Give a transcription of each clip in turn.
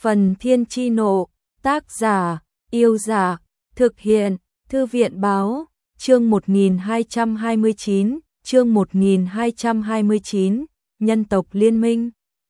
Phần Thiên Chi Nộ, tác giả, Yêu Giả, thực hiện, Thư viện Báo, chương 1229, chương 1229, Nhân tộc Liên minh.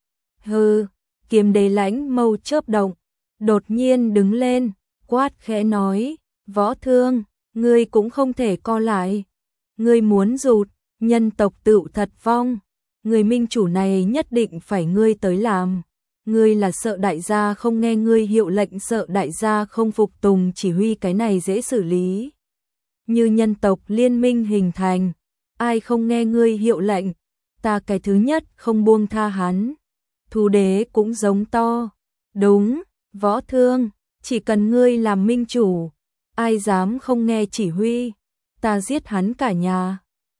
Hừ, Kiếm Đế lãnh mâu chớp động, đột nhiên đứng lên, quát khẽ nói, Võ Thương, ngươi cũng không thể co lại. Ngươi muốn rụt, nhân tộc tựu thật vong. Người minh chủ này nhất định phải ngươi tới làm. Ngươi là sợ đại gia không nghe ngươi hiệu lệnh, sợ đại gia không phục tùng chỉ huy, cái này dễ xử lý. Như nhân tộc liên minh hình thành, ai không nghe ngươi hiệu lệnh, ta cái thứ nhất không buông tha hắn. Thú đế cũng giống to, đúng, Võ Thương, chỉ cần ngươi làm minh chủ, ai dám không nghe chỉ huy, ta giết hắn cả nhà.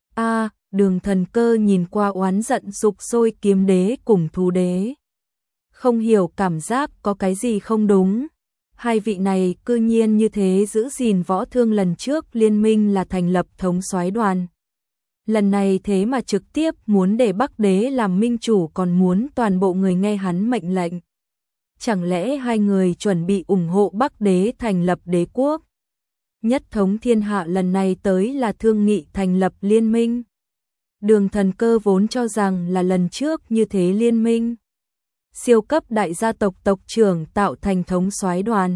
Đường Thần Cơ nhìn qua oán giận sục sôi Kiếm Đế cùng Thú Đế. Không hiểu cảm giác có cái gì không đúng. Hai vị này cư nhiên như thế giữ gìn Võ Thương, lần trước liên minh là thành lập thống soái đoàn. Lần này thế mà trực tiếp muốn để Bắc Đế làm minh chủ, còn muốn toàn bộ người nghe hắn mệnh lệnh. Chẳng lẽ hai người chuẩn bị ủng hộ Bắc Đế thành lập đế quốc? Nhất thống thiên hạ lần này tới là thương nghị thành lập liên minh. Đường Thần Cơ vốn cho rằng là lần trước như thế liên minh. Siêu cấp đại gia tộc tộc trưởng tạo thành thống soái đoàn.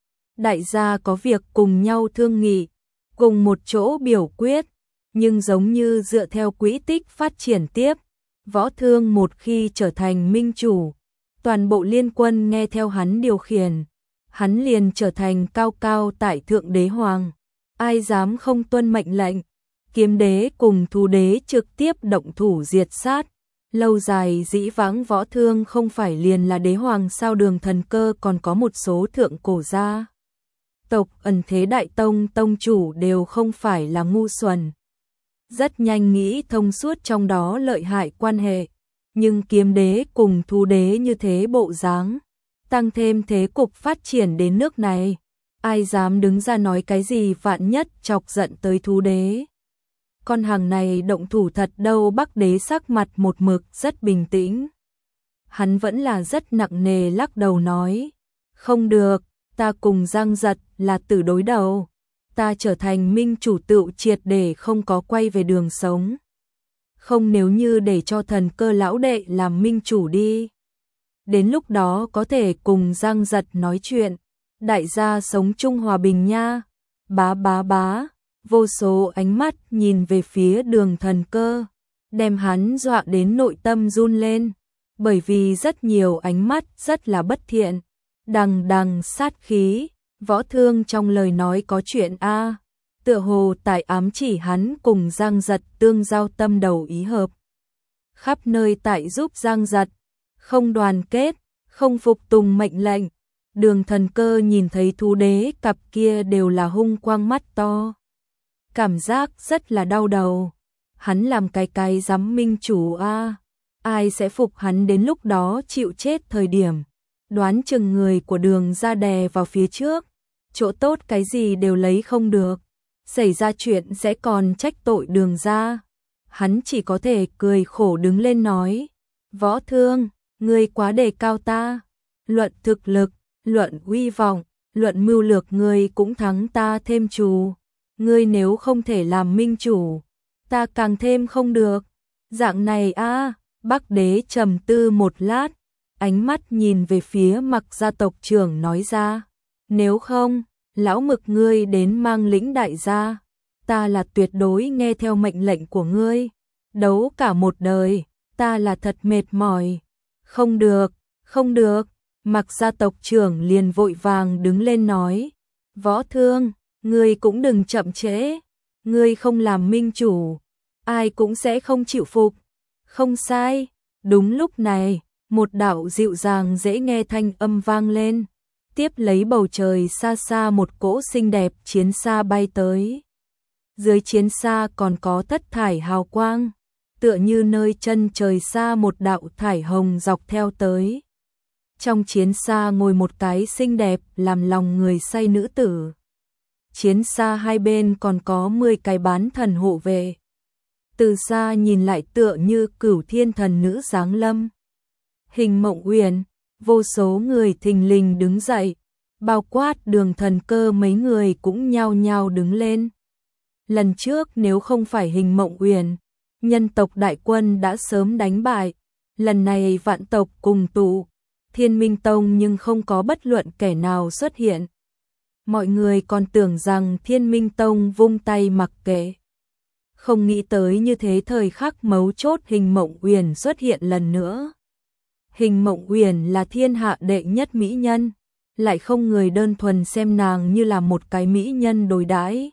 Đại gia có việc cùng nhau thương nghị, cùng một chỗ biểu quyết, nhưng giống như dựa theo quỹ tích phát triển tiếp. Võ Thương một khi trở thành minh chủ, toàn bộ liên quân nghe theo hắn điều khiển, hắn liền trở thành cao cao tại thượng đế hoàng. Ai dám không tuân mệnh lệnh? Kiếm Đế cùng Thú Đế trực tiếp động thủ diệt sát. Lâu dài dĩ vãng Võ Thương không phải liền là đế hoàng sao? Đường Thần Cơ còn có một số thượng cổ gia tộc ẩn thế đại tông tông chủ đều không phải là ngu xuẩn. Rất nhanh nghĩ thông suốt trong đó lợi hại quan hệ. Nhưng Kiếm Đế cùng Thú Đế như thế bộ dáng, tăng thêm thế cục phát triển đến nước này, ai dám đứng ra nói cái gì, vạn nhất chọc giận tới Thú Đế. Con hàng này động thủ thật đâu? Bắc Đế sắc mặt một mực rất bình tĩnh. Hắn vẫn là rất nặng nề lắc đầu nói, không được, ta cùng Giang Giật là tử đối đầu. Ta trở thành minh chủ tựu triệt để không có quay về đường sống. Không, nếu như để cho Thần Cơ lão đệ làm minh chủ đi, đến lúc đó có thể cùng Giang Giật nói chuyện, đại gia sống chung hòa bình nha. Bá bá bá, vô số ánh mắt nhìn về phía Đường Thần Cơ, đem hắn dọa đến nội tâm run lên, bởi vì rất nhiều ánh mắt rất là bất thiện, đằng đằng sát khí. Võ Thương trong lời nói có chuyện tựa hồ tại ám chỉ hắn cùng Giang Giật tương giao tâm đầu ý hợp, khắp nơi tại giúp Giang Giật, không đoàn kết, không phục tùng mệnh lệnh. Đường Thần Cơ nhìn thấy Thú Đế cặp kia đều là hung quang mắt to, cảm giác rất là đau đầu. Hắn làm cái dám minh chủ ai sẽ phục hắn? Đến lúc đó chịu chết thời điểm, đoán chừng người của Đường ra đè vào phía trước, chỗ tốt cái gì đều lấy không được, xảy ra chuyện sẽ còn trách tội Đường ra. Hắn chỉ có thể cười khổ đứng lên nói, Võ Thương, ngươi quá đề cao ta. Luận thực lực, luận uy vọng, luận mưu lược, ngươi cũng thắng ta thêm trù. Ngươi nếu không thể làm minh chủ, ta càng thêm không được. Dạng này Bắc Đế trầm tư một lát, ánh mắt nhìn về phía Mặc gia tộc trưởng nói ra, nếu không, lão Mực ngươi đến mang lĩnh đại gia, ta là tuyệt đối nghe theo mệnh lệnh của ngươi. Đấu cả một đời, ta là thật mệt mỏi. Không được, không được. Mặc gia tộc trưởng liền vội vàng đứng lên nói, Võ Thương, ngươi cũng đừng chậm trễ, ngươi không làm minh chủ, ai cũng sẽ không chịu phục. Không sai. Đúng lúc này, một đạo dịu dàng dễ nghe thanh âm vang lên, tiếp lấy bầu trời xa xa một cỗ xinh đẹp chiến xa bay tới. Dưới chiến xa còn có thất thải hào quang, tựa như nơi chân trời xa một đạo thải hồng dọc theo tới. Trong chiến xa ngồi một cái xinh đẹp làm lòng người say nữ tử. Chiến xa hai bên còn có 10 cái bán thần hộ vệ. Từ xa nhìn lại tựa như Cửu Thiên thần nữ giáng lâm. Hình Mộng Uyển, Vô số người thình lình đứng dậy, bao quát Đường Thần Cơ mấy người cũng nhao nhao đứng lên. Lần trước nếu không phải Hình Mộng Uyển, nhân tộc đại quân đã sớm đánh bại. Lần này vạn tộc cùng tụ, Thiên Minh Tông nhưng không có bất luận kẻ nào xuất hiện. Mọi người còn tưởng rằng Thiên Minh Tông vung tay mặc kệ. Không nghĩ tới như thế thời khắc mấu chốt Hình Mộng Uyển xuất hiện lần nữa. Hình Mộng Uyển là thiên hạ đệ nhất mỹ nhân, lại không người đơn thuần xem nàng như là một cái mỹ nhân đối đãi.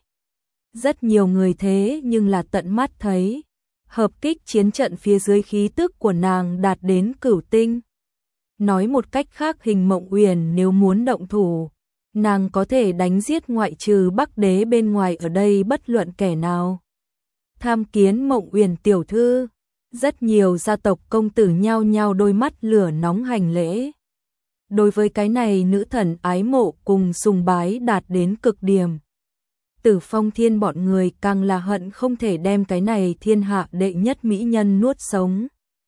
Rất nhiều người thế nhưng là tận mắt thấy, hợp kích chiến trận phía dưới khí tức của nàng đạt đến cửu tinh. Nói một cách khác Hình Mộng Uyển nếu muốn động thủ, nàng có thể đánh giết ngoại trừ Bắc Đế bên ngoài ở đây bất luận kẻ nào. Tham kiến Mộng Uyển tiểu thư, rất nhiều gia tộc công tử nhao nhao đôi mắt lửa nóng hành lễ. Đối với cái này nữ thần ái mộ cùng sùng bái đạt đến cực điểm. Tử Phong Thiên bọn người càng là hận không thể đem cái này thiên hạ đệ nhất mỹ nhân nuốt sống.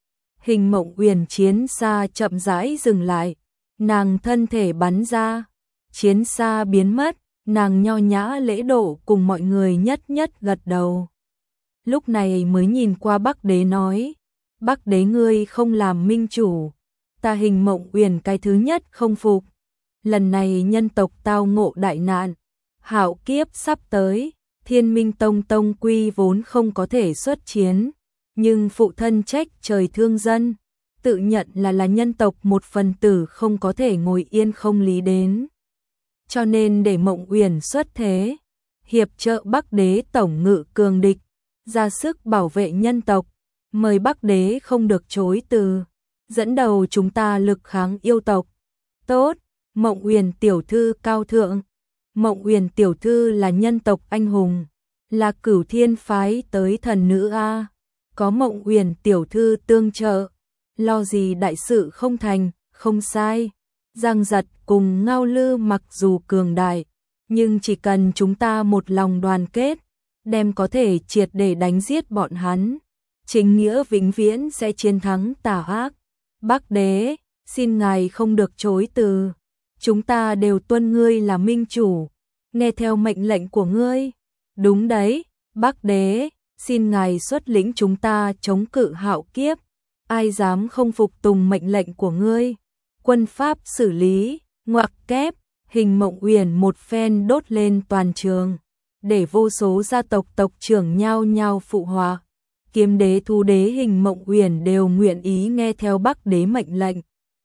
Hình Mộng Uyển chiến xa chậm rãi dừng lại, nàng thân thể bắn ra, chiến xa biến mất, nàng nho nhã lễ độ cùng mọi người nhất nhất gật đầu. Lúc này mới nhìn qua Bắc Đế nói, Bắc Đế ngươi không làm minh chủ, ta Hình Mộng Uyển cái thứ nhất không phục. Lần này nhân tộc tao ngộ đại nạn, hạo kiếp sắp tới, Thiên Minh Tông tông quy vốn không có thể xuất chiến, nhưng phụ thân trách trời thương dân, tự nhận là nhân tộc một phần tử không có thể ngồi yên không lý đến. Cho nên để Mộng Uyển xuất thế, hiệp trợ Bắc Đế tổng ngự cường địch, ra sức bảo vệ nhân tộc, mời Bắc Đế không được chối từ, dẫn đầu chúng ta lực kháng yêu tộc. Tốt, Mộng Uyển tiểu thư cao thượng. Mộng Uyển tiểu thư là nhân tộc anh hùng, là Cửu Thiên phái tới thần nữ a, có Mộng Uyển tiểu thư tương trợ, lo gì đại sự không thành, không sai. Giang Giật cùng Ngao Lư mặc dù cường đại, nhưng chỉ cần chúng ta một lòng đoàn kết, đem có thể triệt để đánh giết bọn hắn, chính nghĩa vĩnh viễn sẽ chiến thắng tà ác. Bắc Đế, xin ngài không được chối từ, chúng ta đều tuân ngươi là minh chủ, nghe theo mệnh lệnh của ngươi. Đúng đấy, Bắc Đế, xin ngài xuất lĩnh chúng ta chống cự hạo kiếp, ai dám không phục tùng mệnh lệnh của ngươi. Quân pháp xử lý, ngoặc kép, Hình Mộng Uyển một phen đốt lên toàn trường, để vô số gia tộc tộc trưởng nhao nhao phụ họa. Kiếm Đế, Thu Đế, Hình Mộng Uyển đều nguyện ý nghe theo Bắc Đế mệnh lệnh.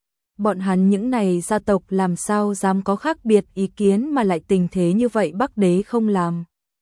Bọn hắn những này gia tộc làm sao dám có khác biệt ý kiến mà lại tình thế như vậy Bắc Đế không làm.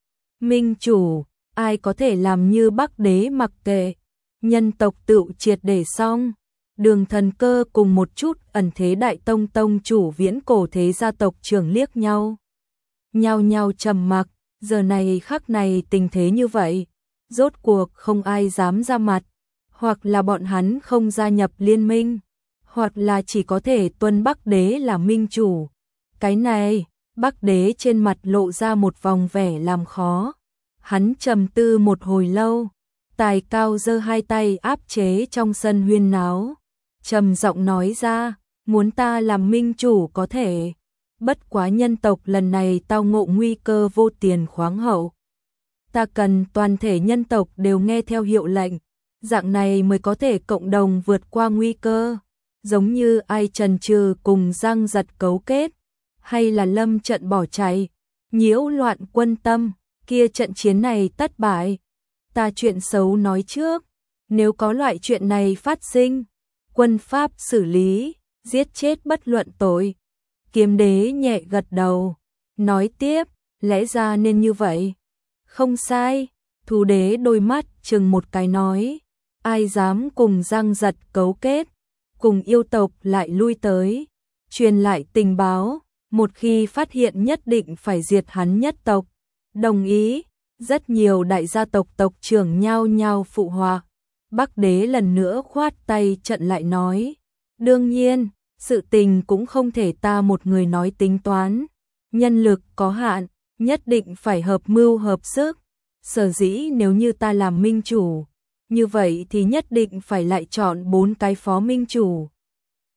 Minh chủ, ai có thể làm như Bắc Đế mặc kệ, nhân tộc tự triệt để xong. Đường Thần Cơ cùng một chút ẩn thế đại tông tông chủ viễn cổ thế gia tộc trưởng liếc nhau. Nhao nhao trầm mặc, giờ này khắc này tình thế như vậy, rốt cuộc không ai dám ra mặt, hoặc là bọn hắn không gia nhập liên minh, hoặc là chỉ có thể tuân Bắc Đế là minh chủ. Cái này, Bắc Đế trên mặt lộ ra một vòng vẻ làm khó. Hắn trầm tư một hồi lâu, tài cao giơ hai tay áp chế trong sân huyên náo, trầm giọng nói ra, muốn ta làm minh chủ có thể, bất quá nhân tộc lần này tao ngộ nguy cơ vô tiền khoáng hậu. Ta cần toàn thể nhân tộc đều nghe theo hiệu lệnh, dạng này mới có thể cộng đồng vượt qua nguy cơ. Giống như ai trần trừ cùng Giang Giật cấu kết, hay là lâm trận bỏ chạy, nhiễu loạn quân tâm, kia trận chiến này tất bại. Ta chuyện xấu nói trước, nếu có loại chuyện này phát sinh, quân pháp xử lý, giết chết bất luận tội. Kiếm Đế nhẹ gật đầu, nói tiếp, lẽ ra nên như vậy. Không sai, Thu Đế đôi mắt chừng một cái nói, ai dám cùng Giang Giật cấu kết, cùng yêu tộc lại lui tới, truyền lại tình báo, một khi phát hiện nhất định phải diệt hắn nhất tộc. Đồng ý, rất nhiều đại gia tộc tộc trưởng nhao nhao phụ họa. Bắc Đế lần nữa khoát tay trận lại nói, đương nhiên, sự tình cũng không thể ta một người nói tính toán, nhân lực có hạn, nhất định phải hợp mưu hợp sức, sở dĩ nếu như ta làm minh chủ, như vậy thì nhất định phải lại chọn 4 cái phó minh chủ.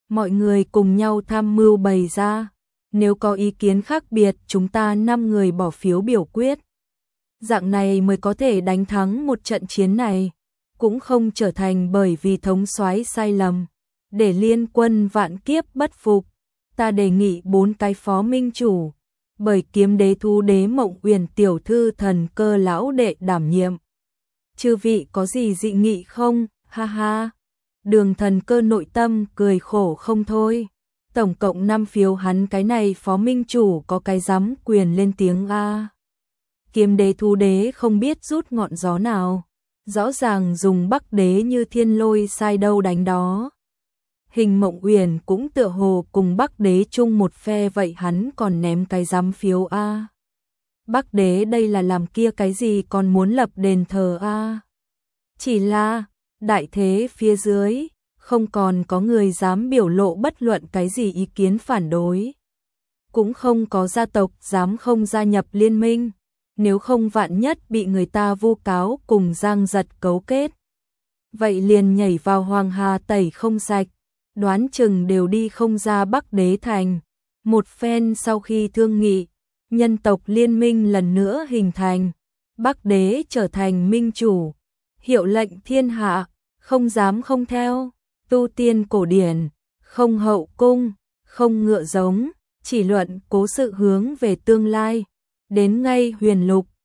mọi người cùng nhau tham mưu bày ra. Nếu có ý kiến khác biệt, chúng ta 5 người bỏ phiếu biểu quyết. Dạng này mới có thể đánh thắng một trận chiến này, cũng không trở thành bởi vì thống soái sai lầm. Để liên quân vạn kiếp bất phục, ta đề nghị 4 cái phó minh chủ, bởi Kiếm Đế Thú Đế Mộng Uyển tiểu thư Thần Cơ lão đệ đảm nhiệm. Chư vị có gì dị nghị không? Ha ha. Đường Thần Cơ nội tâm cười khổ không thôi. Tổng cộng 5 phiếu, hắn cái này phó minh chủ có cái dám quyền lên tiếng a. Kiếm Đế Thú Đế không biết rút ngọn gió nào, rõ ràng dùng Bắc Đế như thiên lôi sai đâu đánh đó. Hình Mộng Uyển cũng tựa hồ cùng Bắc Đế chung một phe, vậy hắn còn ném cái dám phiếu a. Bắc Đế đây là làm kia cái gì, còn muốn lập đền thờ a. Chỉ là đại thế phía dưới không còn có người dám biểu lộ bất luận cái gì ý kiến phản đối. Cũng không có gia tộc dám không gia nhập liên minh, nếu không vạn nhất bị người ta vu cáo cùng Giang Giật cấu kết. Vậy liền nhảy vào Hoàng Hà tẩy không sạch, đoán chừng đều đi không ra Bắc Đế thành. Một phen sau khi thương nghị, nhân tộc liên minh lần nữa hình thành, Bắc Đế trở thành minh chủ, hiệu lệnh thiên hạ, không dám không theo. Tu tiên cổ điển, không hậu cung, không ngựa giống, chỉ luận cố sự hướng về tương lai. Đến ngay huyền lục,